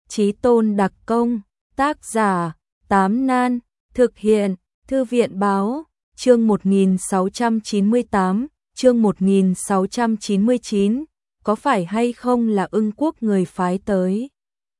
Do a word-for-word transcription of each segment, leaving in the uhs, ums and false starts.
Chí Tôn đặc công, tác giả, Tám Nan, thực hiện, Thư viện báo, chương một nghìn sáu trăm chín mươi tám, chương một nghìn sáu trăm chín mươi chín, có phải hay không là Ưng Quốc người phái tới.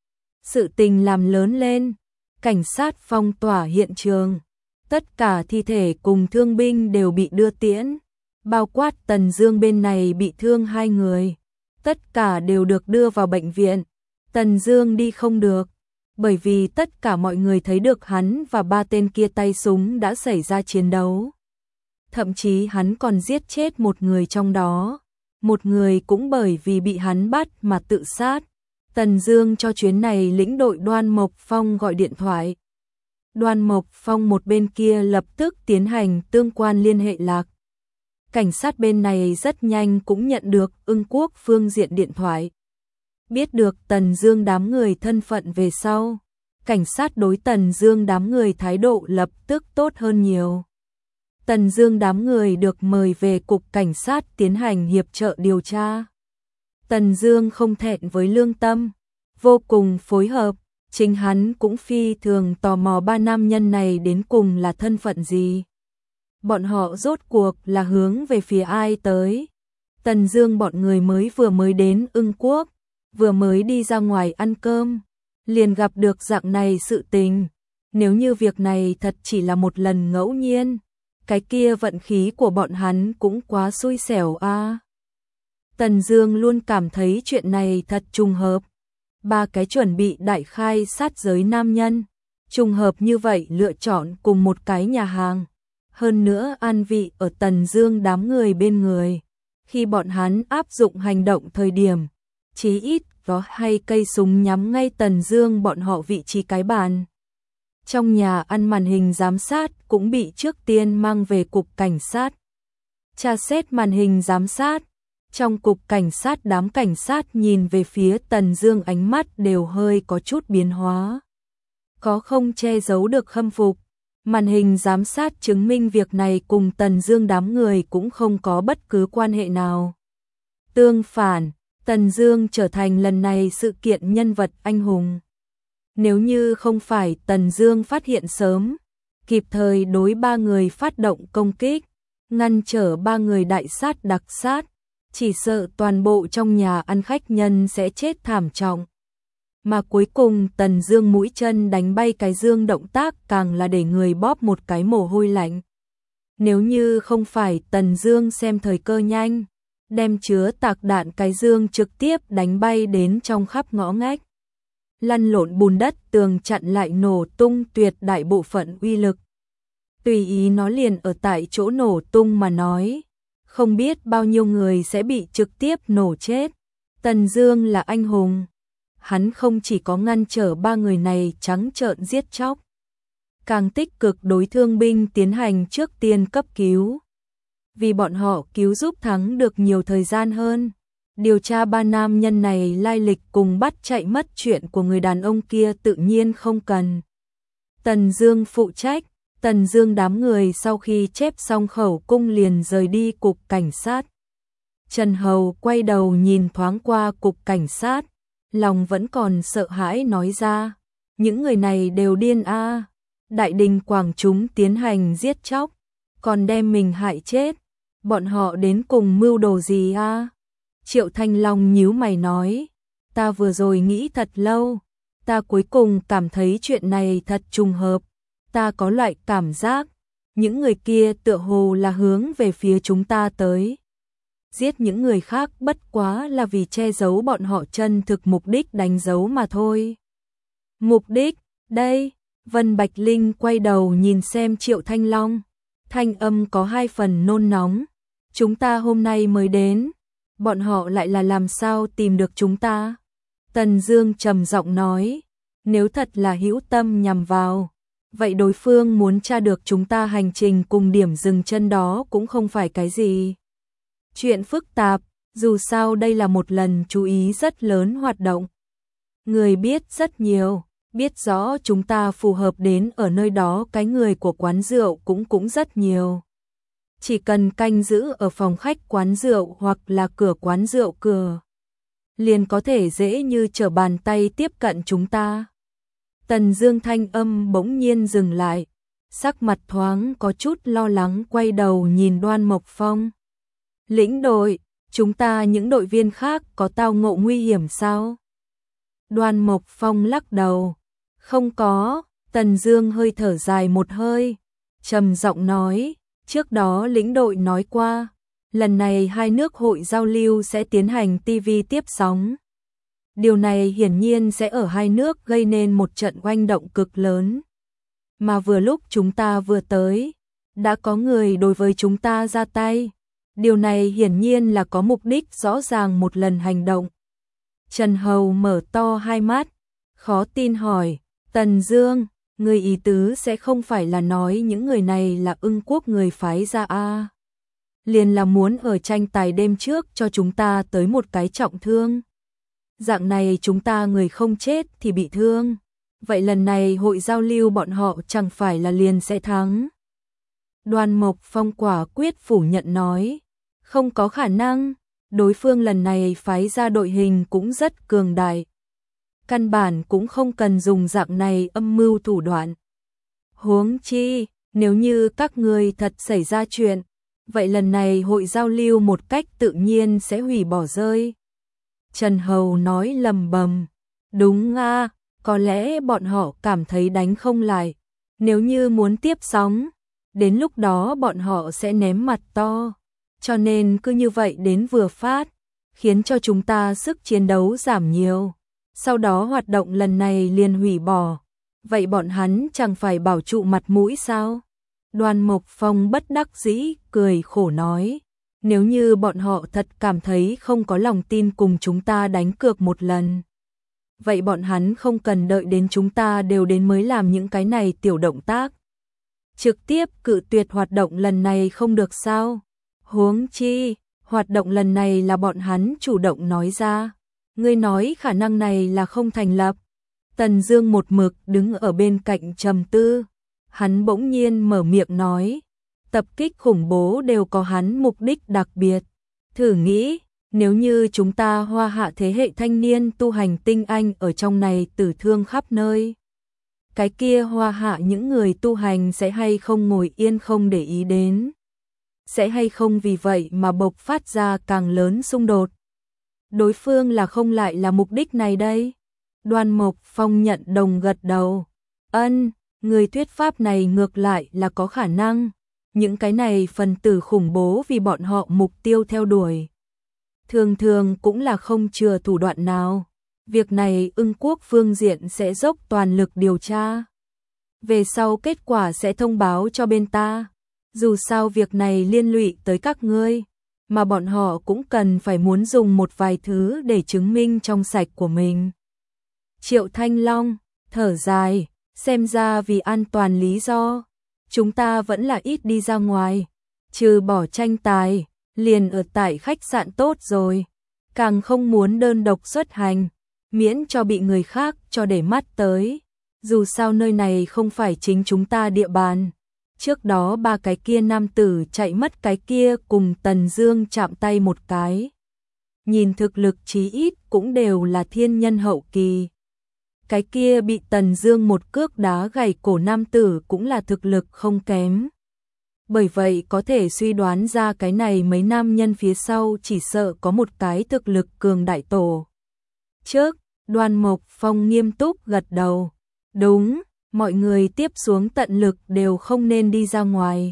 Sự tình làm lớn lên, cảnh sát phong tỏa hiện trường, tất cả thi thể cùng thương binh đều bị đưa tiễn, bao quát Tần Dương bên này bị thương hai người, tất cả đều được đưa vào bệnh viện. Tần Dương đi không được, bởi vì tất cả mọi người thấy được hắn và ba tên kia tay súng đã xảy ra chiến đấu. Thậm chí hắn còn giết chết một người trong đó, một người cũng bởi vì bị hắn bắt mà tự sát. Tần Dương cho chuyến này lĩnh đội Đoan Mộc Phong gọi điện thoại. Đoan Mộc Phong một bên kia lập tức tiến hành tương quan liên hệ lạc. Cảnh sát bên này rất nhanh cũng nhận được Ưng Quốc phương diện điện thoại. Biết được Tần Dương đám người thân phận về sau, cảnh sát đối Tần Dương đám người thái độ lập tức tốt hơn nhiều. Tần Dương đám người được mời về cục cảnh sát tiến hành hiệp trợ điều tra. Tần Dương không thẹn với lương tâm, vô cùng phối hợp, chính hắn cũng phi thường tò mò ba nam nhân này đến cùng là thân phận gì. Bọn họ rốt cuộc là hướng về phía ai tới. Tần Dương bọn người mới vừa mới đến Ưng Quốc, vừa mới đi ra ngoài ăn cơm, liền gặp được dạng này sự tình. Nếu như việc này thật chỉ là một lần ngẫu nhiên, cái kia vận khí của bọn hắn cũng quá xui xẻo a. À. Tần Dương luôn cảm thấy chuyện này thật trùng hợp. Ba cái chuẩn bị đại khai sát giới nam nhân, trùng hợp như vậy lựa chọn cùng một cái nhà hàng. Hơn nữa an vị ở Tần Dương đám người bên người. Khi bọn hắn áp dụng hành động thời điểm, chí ít có hai cây súng nhắm ngay Tần Dương bọn họ vị trí cái bàn. Trong nhà ăn màn hình giám sát cũng bị trước tiên mang về cục cảnh sát. Tra xét màn hình giám sát, trong cục cảnh sát đám cảnh sát nhìn về phía Tần Dương ánh mắt đều hơi có chút biến hóa. Có không che giấu được khâm phục. Màn hình giám sát chứng minh việc này cùng Tần Dương đám người cũng không có bất cứ quan hệ nào. Tương phản, Tần Dương trở thành lần này sự kiện nhân vật anh hùng. Nếu như không phải Tần Dương phát hiện sớm, kịp thời đối ba người phát động công kích, ngăn trở ba người đại sát đặc sát, chỉ sợ toàn bộ trong nhà ăn khách nhân sẽ chết thảm trọng. Mà cuối cùng Tần Dương mũi chân đánh bay cái dương động tác càng là để người bóp một cái mồ hôi lạnh. Nếu như không phải Tần Dương xem thời cơ nhanh, đem chứa tạc đạn cái dương trực tiếp đánh bay đến trong khắp ngõ ngách. Lăn lộn bùn đất tường chặn lại nổ tung tuyệt đại bộ phận uy lực. Tùy ý nó liền ở tại chỗ nổ tung mà nói, không biết bao nhiêu người sẽ bị trực tiếp nổ chết. Tần Dương là anh hùng. Hắn không chỉ có ngăn trở ba người này trắng trợn giết chóc, càng tích cực đối thương binh tiến hành trước tiên cấp cứu. Vì bọn họ cứu giúp thắng được nhiều thời gian hơn. Điều tra ba nam nhân này lai lịch cùng bắt chạy mất chuyện của người đàn ông kia tự nhiên không cần. Tần Dương phụ trách. Tần Dương đám người sau khi chép xong khẩu cung liền rời đi cục cảnh sát. Trần Hầu quay đầu nhìn thoáng qua cục cảnh sát, lòng vẫn còn sợ hãi nói ra, những người này đều điên a, à. Đại đình quảng chúng tiến hành giết chóc, còn đem mình hại chết, bọn họ đến cùng mưu đồ gì a? À? Triệu Thanh Long nhíu mày nói, ta vừa rồi nghĩ thật lâu, ta cuối cùng cảm thấy chuyện này thật trùng hợp, ta có loại cảm giác, những người kia tựa hồ là hướng về phía chúng ta tới. Giết những người khác bất quá là vì che giấu bọn họ chân thực mục đích đánh dấu mà thôi. Mục đích, đây, Vân Bạch Linh quay đầu nhìn xem Triệu Thanh Long, thanh âm có hai phần nôn nóng. Chúng ta hôm nay mới đến, bọn họ lại là làm sao tìm được chúng ta? Tần Dương trầm giọng nói, nếu thật là hữu tâm nhằm vào, vậy đối phương muốn tra được chúng ta hành trình cùng điểm dừng chân đó cũng không phải cái gì chuyện phức tạp, dù sao đây là một lần chú ý rất lớn hoạt động. Người biết rất nhiều, biết rõ chúng ta phù hợp đến ở nơi đó cái người của quán rượu cũng cũng rất nhiều. Chỉ cần canh giữ ở phòng khách quán rượu hoặc là cửa quán rượu cửa liền có thể dễ như trở bàn tay tiếp cận chúng ta. Tần Dương thanh âm bỗng nhiên dừng lại, sắc mặt thoáng có chút lo lắng quay đầu nhìn Đoan Mộc Phong. Lĩnh đội, chúng ta những đội viên khác có tao ngộ nguy hiểm sao? Đoan Mộc Phong lắc đầu. Không có, Tần Dương hơi thở dài một hơi, trầm giọng nói, trước đó lĩnh đội nói qua, lần này hai nước hội giao lưu sẽ tiến hành ti vi tiếp sóng. Điều này hiển nhiên sẽ ở hai nước gây nên một trận oanh động cực lớn. Mà vừa lúc chúng ta vừa tới, đã có người đối với chúng ta ra tay. Điều này hiển nhiên là có mục đích rõ ràng một lần hành động. Trần Hầu mở to hai mắt, khó tin hỏi, Tần Dương, người ý tứ sẽ không phải là nói những người này là Ưng Quốc người phái ra a? Liền là muốn ở tranh tài đêm trước cho chúng ta tới một cái trọng thương. Dạng này chúng ta người không chết thì bị thương. Vậy lần này hội giao lưu bọn họ chẳng phải là liền sẽ thắng. Đoan Mộc Phong quả quyết phủ nhận nói, không có khả năng, đối phương lần này phái ra đội hình cũng rất cường đại. Căn bản cũng không cần dùng dạng này âm mưu thủ đoạn. Huống chi, nếu như các ngươi thật xảy ra chuyện, vậy lần này hội giao lưu một cách tự nhiên sẽ hủy bỏ rơi. Trần Hầu nói lầm bầm, đúng a, có lẽ bọn họ cảm thấy đánh không lại, nếu như muốn tiếp sóng, đến lúc đó bọn họ sẽ ném mặt to, cho nên cứ như vậy đến vừa phát, khiến cho chúng ta sức chiến đấu giảm nhiều, sau đó hoạt động lần này liền hủy bỏ, vậy bọn hắn chẳng phải bảo trụ mặt mũi sao? Đoan Mộc Phong bất đắc dĩ cười khổ nói, nếu như bọn họ thật cảm thấy không có lòng tin cùng chúng ta đánh cược một lần, vậy bọn hắn không cần đợi đến chúng ta đều đến mới làm những cái này tiểu động tác. Trực tiếp cự tuyệt hoạt động lần này không được sao? Huống chi, hoạt động lần này là bọn hắn chủ động nói ra. Ngươi nói khả năng này là không thành lập. Tần Dương một mực đứng ở bên cạnh trầm tư. Hắn bỗng nhiên mở miệng nói, tập kích khủng bố đều có hắn mục đích đặc biệt. Thử nghĩ, nếu như chúng ta Hoa Hạ thế hệ thanh niên tu hành tinh anh ở trong này tử thương khắp nơi, cái kia Hoa Hạ những người tu hành sẽ hay không ngồi yên không để ý đến, sẽ hay không vì vậy mà bộc phát ra càng lớn xung đột. Đối phương là không lại là mục đích này đây? Đoan Mộc Phong nhận đồng gật đầu. Ân, người thuyết pháp này ngược lại là có khả năng. Những cái này phần tử khủng bố vì bọn họ mục tiêu theo đuổi, thường thường cũng là không chừa thủ đoạn nào. Việc này Ưng Quốc phương diện sẽ dốc toàn lực điều tra. Về sau kết quả sẽ thông báo cho bên ta. Dù sao việc này liên lụy tới các ngươi, mà bọn họ cũng cần phải muốn dùng một vài thứ để chứng minh trong sạch của mình. Triệu Thanh Long thở dài, xem ra vì an toàn lý do, chúng ta vẫn là ít đi ra ngoài, trừ bỏ tranh tài, liền ở tại khách sạn tốt rồi, càng không muốn đơn độc xuất hành, miễn cho bị người khác cho để mắt tới, dù sao nơi này không phải chính chúng ta địa bàn. Trước đó ba cái kia nam tử chạy mất, cái kia cùng Tần Dương chạm tay một cái, nhìn thực lực chí ít cũng đều là thiên nhân hậu kỳ. Cái kia bị Tần Dương một cước đá gãy cổ nam tử cũng là thực lực không kém. Bởi vậy có thể suy đoán ra cái này mấy nam nhân phía sau chỉ sợ có một cái thực lực cường đại tổ. Trước, Đoan Mộc Phong nghiêm túc gật đầu. Đúng, mọi người tiếp xuống tận lực đều không nên đi ra ngoài,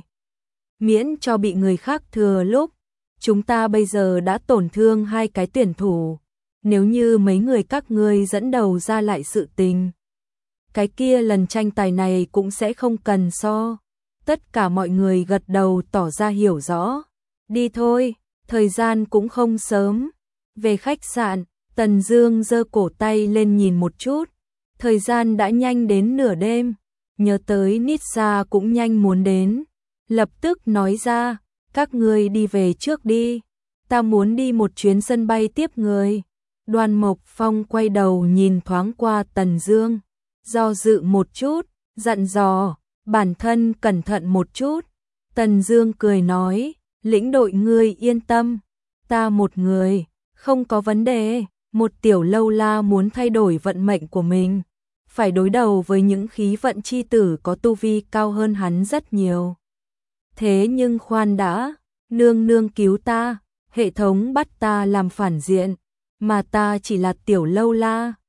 miễn cho bị người khác thừa lúc. Chúng ta bây giờ đã tổn thương hai cái tuyển thủ, nếu như mấy người các ngươi dẫn đầu ra lại sự tình, cái kia lần tranh tài này cũng sẽ không cần so. Tất cả mọi người gật đầu tỏ ra hiểu rõ. Đi thôi, thời gian cũng không sớm. Về khách sạn, Tần Dương giơ cổ tay lên nhìn một chút. Thời gian đã nhanh đến nửa đêm, nhớ tới Nitsa cũng nhanh muốn đến. Lập tức nói ra, các ngươi đi về trước đi, ta muốn đi một chuyến sân bay tiếp người. Đoan Mộc Phong quay đầu nhìn thoáng qua Tần Dương, do dự một chút, dặn dò, bản thân cẩn thận một chút. Tần Dương cười nói, lĩnh đội ngươi yên tâm, ta một người, không có vấn đề. Một tiểu lâu la muốn thay đổi vận mệnh của mình, phải đối đầu với những khí vận chi tử có tu vi cao hơn hắn rất nhiều. Thế nhưng khoan đã, nương nương cứu ta, hệ thống bắt ta làm phản diện, mà ta chỉ là tiểu lâu la,